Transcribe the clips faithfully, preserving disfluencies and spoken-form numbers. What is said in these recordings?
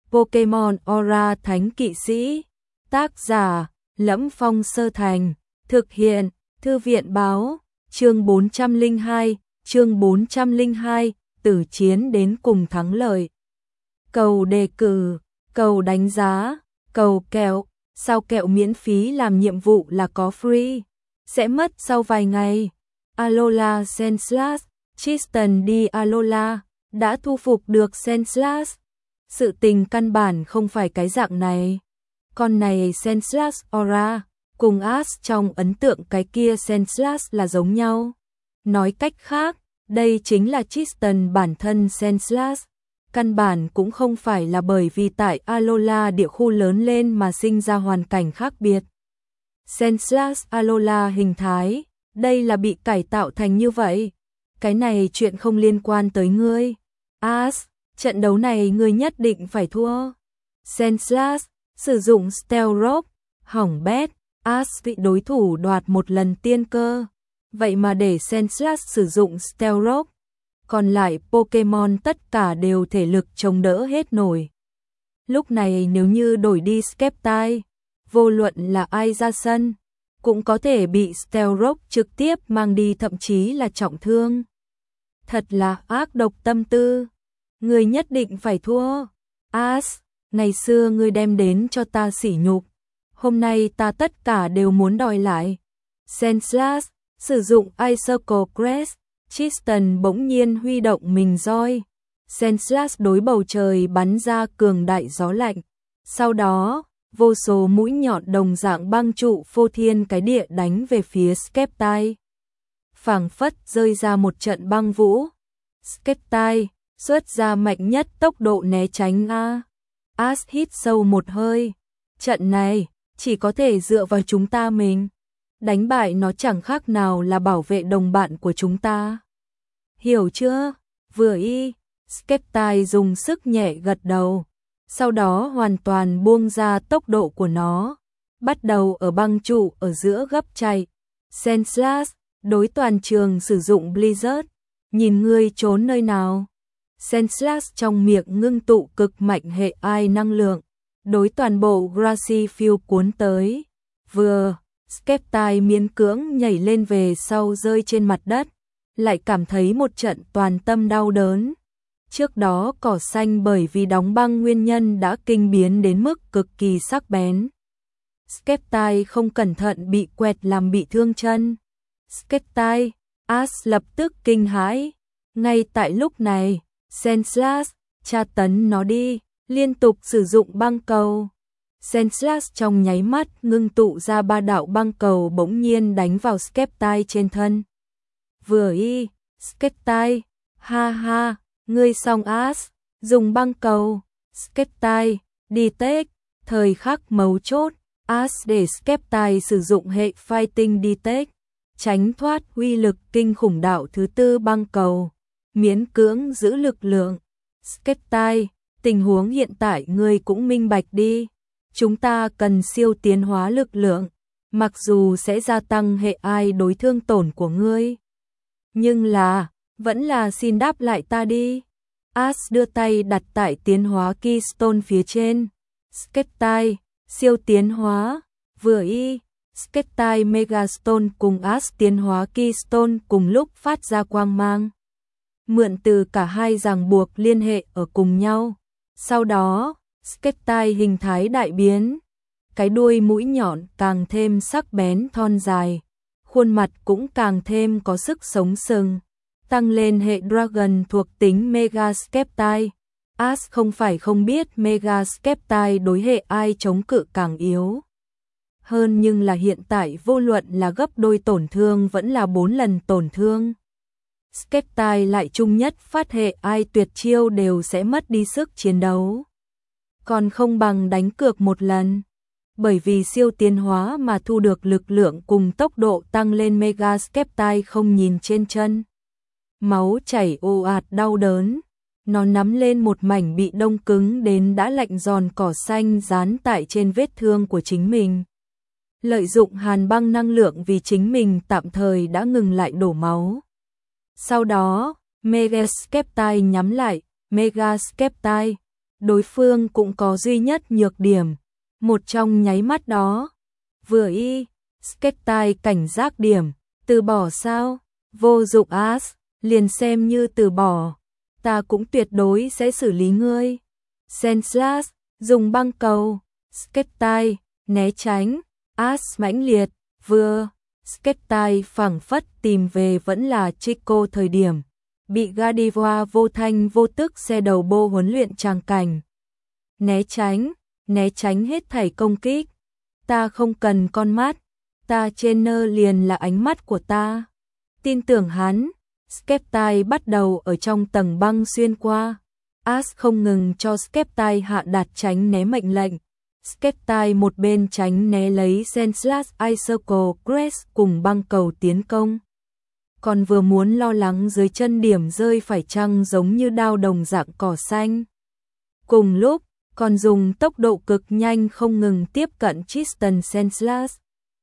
Pokemon Aura Thánh Kỵ Sĩ. Tác giả: Lẫm Phong Sơ Thành. Thực hiện: Thư viện báo. Chương bốn trăm lẻ hai, chương bốn trăm lẻ hai, từ chiến đến cùng thắng lợi. Cầu đề cử, cầu đánh giá, cầu kẹo, sao kẹo miễn phí làm nhiệm vụ là có free, sẽ mất sau vài ngày. Alola Sandslash, Tristan đi Alola, đã thu phục được Sandslash. Sự tình căn bản không phải cái dạng này. Con này Sandslash Aura, cùng Ash trong ấn tượng cái kia Sandslash là giống nhau. Nói cách khác, đây chính là Tristan bản thân Sandslash. Căn bản cũng không phải là bởi vì tại Alola địa khu lớn lên mà sinh ra hoàn cảnh khác biệt. Sandslash Alola hình thái, đây là bị cải tạo thành như vậy. Cái này chuyện không liên quan tới ngươi. Ash, trận đấu này ngươi nhất định phải thua. Sandslash, sử dụng Stealth Rock, hỏng bét. Ash bị đối thủ đoạt một lần tiên cơ. Vậy mà để Sandslash sử dụng Stealth Rock, còn lại Pokemon tất cả đều thể lực chống đỡ hết nổi. Lúc này nếu như đổi đi Sceptile, vô luận là ai ra sân, cũng có thể bị Stealth Rock trực tiếp mang đi, thậm chí là trọng thương. Thật là ác độc tâm tư. Ngươi nhất định phải thua. Ash, ngày xưa ngươi đem đến cho ta sỉ nhục, hôm nay ta tất cả đều muốn đòi lại. Sandslash, sử dụng Icicle Crest. Tristan bỗng nhiên huy động mình roi. Sandslash đối bầu trời bắn ra cường đại gió lạnh. Sau đó, vô số mũi nhọn đồng dạng băng trụ phô thiên cái địa đánh về phía Sceptile. Phảng phất rơi ra một trận băng vũ. Sceptile xuất ra mạnh nhất tốc độ né tránh a. Ash hít sâu một hơi. Trận này chỉ có thể dựa vào chúng ta mình. Đánh bại nó chẳng khác nào là bảo vệ đồng bạn của chúng ta. Hiểu chưa? Vừa y, Sceptile dùng sức nhẹ gật đầu. Sau đó hoàn toàn buông ra tốc độ của nó. Bắt đầu ở băng trụ ở giữa gấp chạy. Sandslash, đối toàn trường sử dụng Blizzard. Nhìn ngươi trốn nơi nào? Sandslash trong miệng ngưng tụ cực mạnh hệ ai năng lượng. Đối toàn bộ Grassy Field cuốn tới. Vừa, Sceptile miễn cưỡng nhảy lên về sau rơi trên mặt đất, lại cảm thấy một trận toàn tâm đau đớn. Trước đó cỏ xanh bởi vì đóng băng nguyên nhân đã kinh biến đến mức cực kỳ sắc bén. Sceptile không cẩn thận bị quẹt làm bị thương chân. Sceptile, Ash lập tức kinh hãi. Ngay tại lúc này, Sandslash, tra tấn nó đi, liên tục sử dụng băng cầu. Sandslash trong nháy mắt ngưng tụ ra ba đạo băng cầu bỗng nhiên đánh vào Sceptile trên thân. Vừa y, Sceptile, ha ha, ngươi xong Ash, dùng băng cầu. Sceptile, đi tết, thời khắc mấu chốt, Ash để Sceptile sử dụng hệ Fighting Detect, tránh thoát uy lực kinh khủng đạo thứ tư băng cầu, miễn cưỡng giữ lực lượng. Sceptile, tình huống hiện tại ngươi cũng minh bạch đi. Chúng ta cần siêu tiến hóa lực lượng, mặc dù sẽ gia tăng hệ ai đối thương tổn của ngươi. Nhưng là, vẫn là xin đáp lại ta đi. Ash đưa tay đặt tại tiến hóa Keystone phía trên. Sceptile, siêu tiến hóa, vừa y, Sceptile Megastone cùng Ash tiến hóa Keystone cùng lúc phát ra quang mang. Mượn từ cả hai ràng buộc liên hệ ở cùng nhau. Sau đó, Sceptile hình thái đại biến, cái đuôi mũi nhọn càng thêm sắc bén thon dài, khuôn mặt cũng càng thêm có sức sống sừng, tăng lên hệ Dragon thuộc tính Mega Sceptile. Ash không phải không biết Mega Sceptile đối hệ ai chống cự càng yếu hơn, nhưng là hiện tại vô luận là gấp đôi tổn thương vẫn là bốn lần tổn thương. Sceptile lại chung nhất phát hệ ai tuyệt chiêu đều sẽ mất đi sức chiến đấu. Còn không bằng đánh cược một lần. Bởi vì siêu tiến hóa mà thu được lực lượng cùng tốc độ tăng lên, Mega Sceptile không nhìn trên chân. Máu chảy ồ ạt đau đớn. Nó nắm lên một mảnh bị đông cứng đến đã lạnh giòn cỏ xanh dán tại trên vết thương của chính mình. Lợi dụng hàn băng năng lượng vì chính mình tạm thời đã ngừng lại đổ máu. Sau đó, Mega Sceptile nhắm lại, Mega Sceptile, đối phương cũng có duy nhất nhược điểm. Một trong nháy mắt đó, vừa y, Skeptile cảnh giác điểm, từ bỏ sao? Vô dụng As, liền xem như từ bỏ. Ta cũng tuyệt đối sẽ xử lý ngươi. Senslash, dùng băng cầu. Skeptile, né tránh. As mãnh liệt, vừa. Skeptile phảng phất tìm về vẫn là Chico thời điểm. Bị Gardevoir vô thanh vô tức xe đầu bô huấn luyện tràng cảnh. Né tránh, né tránh hết thảy công kích. Ta không cần con mắt. Ta trainer liền là ánh mắt của ta. Tin tưởng hắn. Skeptile bắt đầu ở trong tầng băng xuyên qua. As không ngừng cho Skeptile hạ đạt tránh né mệnh lệnh. Skeptile một bên tránh né lấy Senslash Icicle Crest cùng băng cầu tiến công. Còn vừa muốn lo lắng dưới chân điểm rơi phải chăng giống như đao đồng dạng cỏ xanh. Cùng lúc, còn dùng tốc độ cực nhanh không ngừng tiếp cận Tristan Senslash.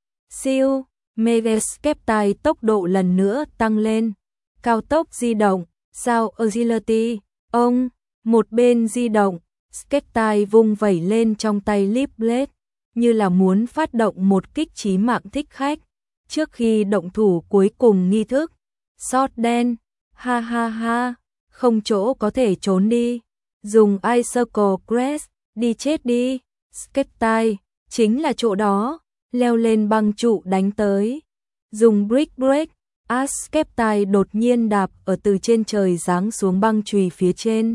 Siêu, Mega Skeptile tốc độ lần nữa tăng lên. Cao tốc di động, sao Agility, ông, một bên di động, Skeptile vung vẩy lên trong tay Leaf Blade, như là muốn phát động một kích chí mạng thích khách. Trước khi động thủ cuối cùng nghi thức, Sót đen, ha ha ha, không chỗ có thể trốn đi. Dùng Icicle Crest, đi chết đi. Skeptile, chính là chỗ đó, leo lên băng trụ đánh tới. Dùng Brick Break, As Skeptile đột nhiên đạp ở từ trên trời giáng xuống băng chùy phía trên.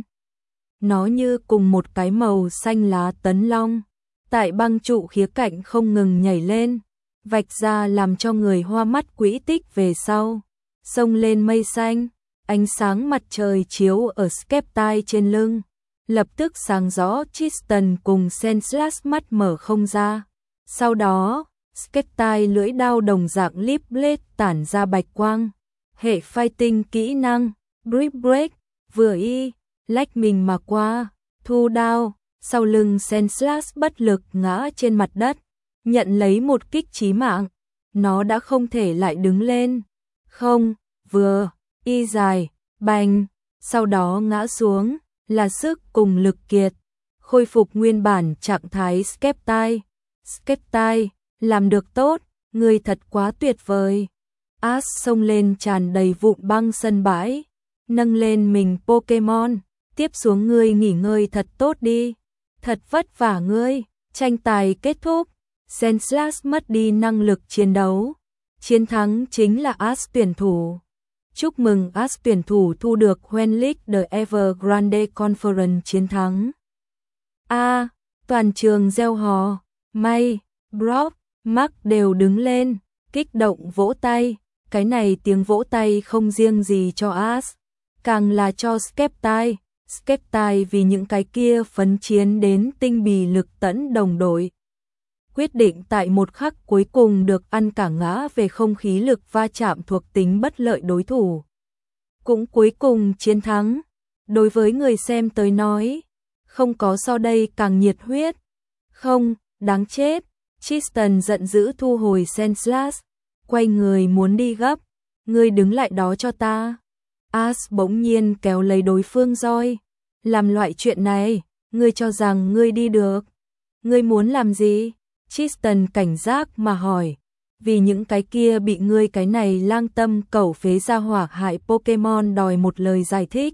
Nó như cùng một cái màu xanh lá tấn long, tại băng trụ khía cạnh không ngừng nhảy lên, vạch ra làm cho người hoa mắt quỹ tích về sau. Xông lên mây xanh, ánh sáng mặt trời chiếu ở Skeptile trên lưng, lập tức sáng rõ. Tristan cùng Senslash mắt mở không ra. Sau đó, Skeptile lưỡi đao đồng dạng Leaf Blade tản ra bạch quang. Hệ fighting kỹ năng, Brick Break, vừa y, lách mình mà qua, thu đao, sau lưng Senslash bất lực ngã trên mặt đất, nhận lấy một kích chí mạng. Nó đã không thể lại đứng lên. Không, vừa, y dài, bành, sau đó ngã xuống, là sức cùng lực kiệt. Khôi phục nguyên bản trạng thái Skeptile. Skeptile, làm được tốt, người thật quá tuyệt vời. As xông lên tràn đầy vụn băng sân bãi, nâng lên mình Pokemon, tiếp xuống ngươi nghỉ ngơi thật tốt đi. Thật vất vả ngươi, tranh tài kết thúc, Senslash mất đi năng lực chiến đấu. Chiến thắng chính là As tuyển thủ. Chúc mừng As tuyển thủ thu được When League The Evergrande Conference chiến thắng. A, toàn trường reo hò, May, Brock, Mark đều đứng lên, kích động vỗ tay. Cái này tiếng vỗ tay không riêng gì cho As, càng là cho Skeptile. Skeptile vì những cái kia phấn chiến đến tinh bì lực tẫn đồng đội. Quyết định tại một khắc cuối cùng được ăn cả ngã về không khí lực va chạm thuộc tính bất lợi đối thủ. Cũng cuối cùng chiến thắng. Đối với người xem tới nói, không có so đây càng nhiệt huyết. Không, đáng chết. Tristan giận dữ thu hồi Senslash, quay người muốn đi gấp. Ngươi đứng lại đó cho ta. As bỗng nhiên kéo lấy đối phương roi. Làm loại chuyện này, ngươi cho rằng ngươi đi được. Ngươi muốn làm gì? Tristan cảnh giác mà hỏi. Vì những cái kia bị ngươi cái này lang tâm cẩu phế ra hỏa hại Pokemon đòi một lời giải thích.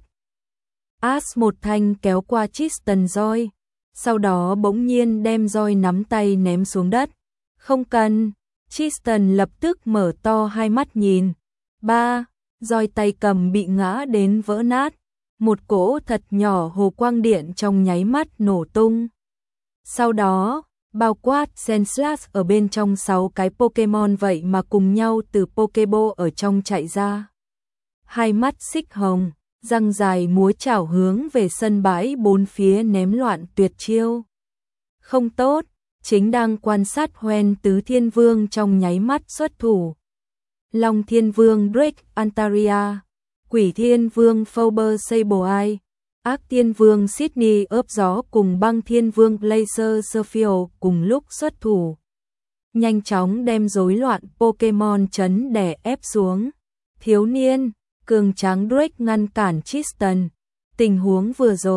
As một thanh kéo qua Tristan roi, sau đó bỗng nhiên đem roi nắm tay ném xuống đất. Không cần. Tristan lập tức mở to hai mắt nhìn. Ba, roi tay cầm bị ngã đến vỡ nát. Một cỗ thật nhỏ hồ quang điện trong nháy mắt nổ tung. Sau đó, bao quát Senslash ở bên trong sáu cái Pokemon vậy mà cùng nhau từ Pokeball ở trong chạy ra. Hai mắt xích hồng, răng dài múa chảo hướng về sân bãi bốn phía ném loạn tuyệt chiêu. Không tốt, chính đang quan sát Hoenn Tứ Thiên Vương trong nháy mắt xuất thủ. Long Thiên Vương Drake Antaria, Quỷ Thiên Vương Phobos Sableye, Ác Thiên Vương Sydney ướp gió cùng Băng Thiên Vương Laser Surfield cùng lúc xuất thủ. Nhanh chóng đem rối loạn Pokemon chấn đè ép xuống. Thiếu niên, cường tráng Drake ngăn cản Tristan. Tình huống vừa rồi,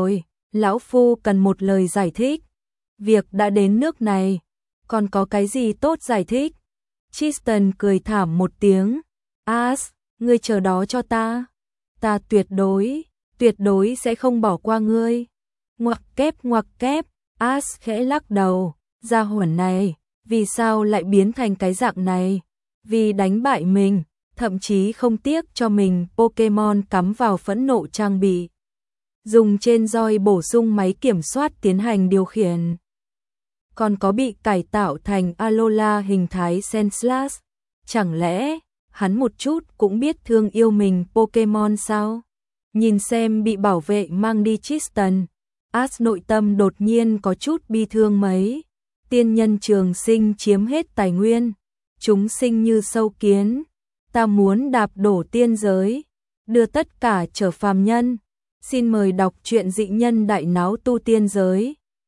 Lão Phu cần một lời giải thích. Việc đã đến nước này, còn có cái gì tốt giải thích? Tristan cười thảm một tiếng. As, ngươi chờ đó cho ta. Ta tuyệt đối, tuyệt đối sẽ không bỏ qua ngươi. Ngoặc kép ngoặc kép, As khẽ lắc đầu. Gia hỏa này, vì sao lại biến thành cái dạng này? Vì đánh bại mình, thậm chí không tiếc cho mình Pokemon cắm vào phẫn nộ trang bị. Dùng trên roi bổ sung máy kiểm soát tiến hành điều khiển. Còn có bị cải tạo thành Alola hình thái Sandslash. Chẳng lẽ, hắn một chút cũng biết thương yêu mình Pokemon sao? Nhìn xem bị bảo vệ mang đi Tristan, As nội tâm đột nhiên có chút bi thương mấy. Tiên nhân trường sinh chiếm hết tài nguyên, chúng sinh như sâu kiến. Ta muốn đạp đổ tiên giới, đưa tất cả trở phàm nhân. Xin mời đọc truyện Dị Nhân Đại Náo Tu Tiên Giới.